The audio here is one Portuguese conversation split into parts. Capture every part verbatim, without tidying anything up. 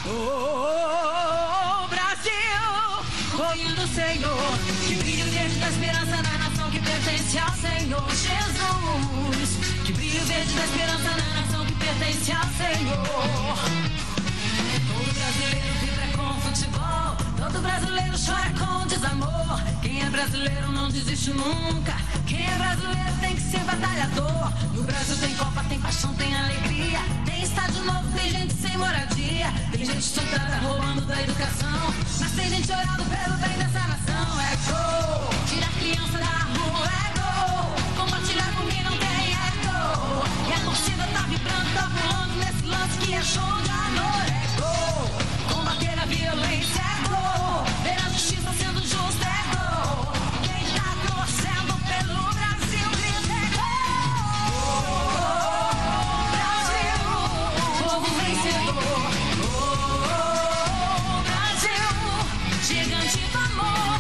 Oh, Brasil, confia no Senhor, que brilho verde da esperança na nação que pertence ao Senhor Jesus. Que brilho verde da esperança na nação que pertence ao Senhor. Todo brasileiro vibra com futebol, todo brasileiro chora com desamor. Quem é brasileiro não desiste nunca, quem é brasileiro tem que ser batalhador. No Brasil tem Copa, tem paixão, tem alegria, tem estádio novo, tem gente sem moradia, tem gente estuprada roubando da educação, mas tem gente orando pelo bem dessa nação. É gol, tira a criança da rua, é gol, compartilhar com quem não tem, é gol. E a torcida tá vibrando, tá pulando nesse lance que é show de amor. É gol, combater a violência, é gol, ver a justiça sendo justa, é gol. Quem tá torcendo pelo Brasil grita é gol. Brasil, povo vencedor. Oh, Brasil, gigante do amor.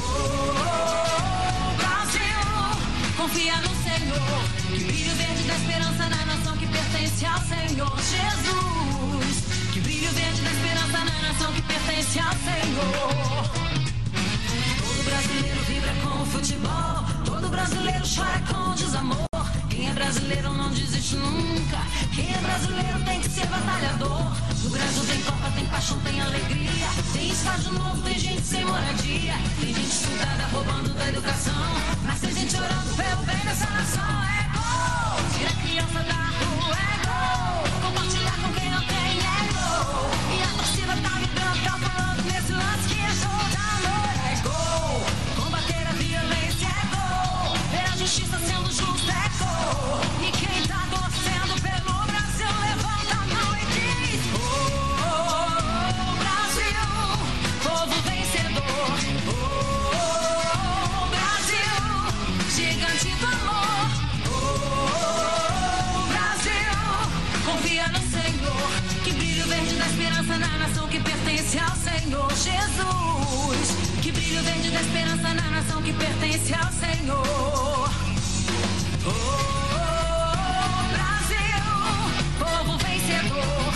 Oh, Brasil, confia no Senhor, que brilho verde da esperança na nação que pertence ao Senhor Jesus. Que brilho verde da esperança na nação que pertence ao Senhor. Todo brasileiro vibra com o futebol, todo brasileiro chora com desamor. Quem é brasileiro não desiste nunca, quem é brasileiro tem que ser batalhador. No Brasil tem Copa, tem paixão, tem alegria, tem estádio novo, tem gente sem moradia, tem gente estudada roubando da educação, mas tem gente orando pelo bem dessa nação. É gol, tira a criança da rua, é gol, compartilhar com quem não tem, é gol. E a torcida tá vibrando, tá falando nesse lance que é show de amor. É gol, combater a violência, é gol, ver a justiça sendo justa, é gol. E quem tá torcendo pelo Brasil levanta a mão e diz: oh, Brasil, povo vencedor. Oh, Brasil, gigante do amor. Oh, Brasil, confia no Senhor, que brilho verde da esperança na nação que pertence ao Senhor Jesus. Que brilho verde da esperança na nação que pertence ao Senhor. Oh, Brasil, povo vencedor.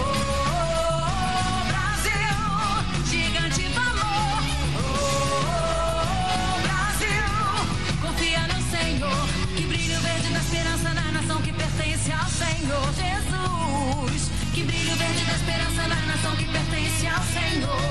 Oh, Brasil, gigante do amor. Oh, Brasil, confia no Senhor, que brilho verde da esperança na nação que pertence ao Senhor Jesus. Que brilho verde da esperança na nação que pertence ao Senhor.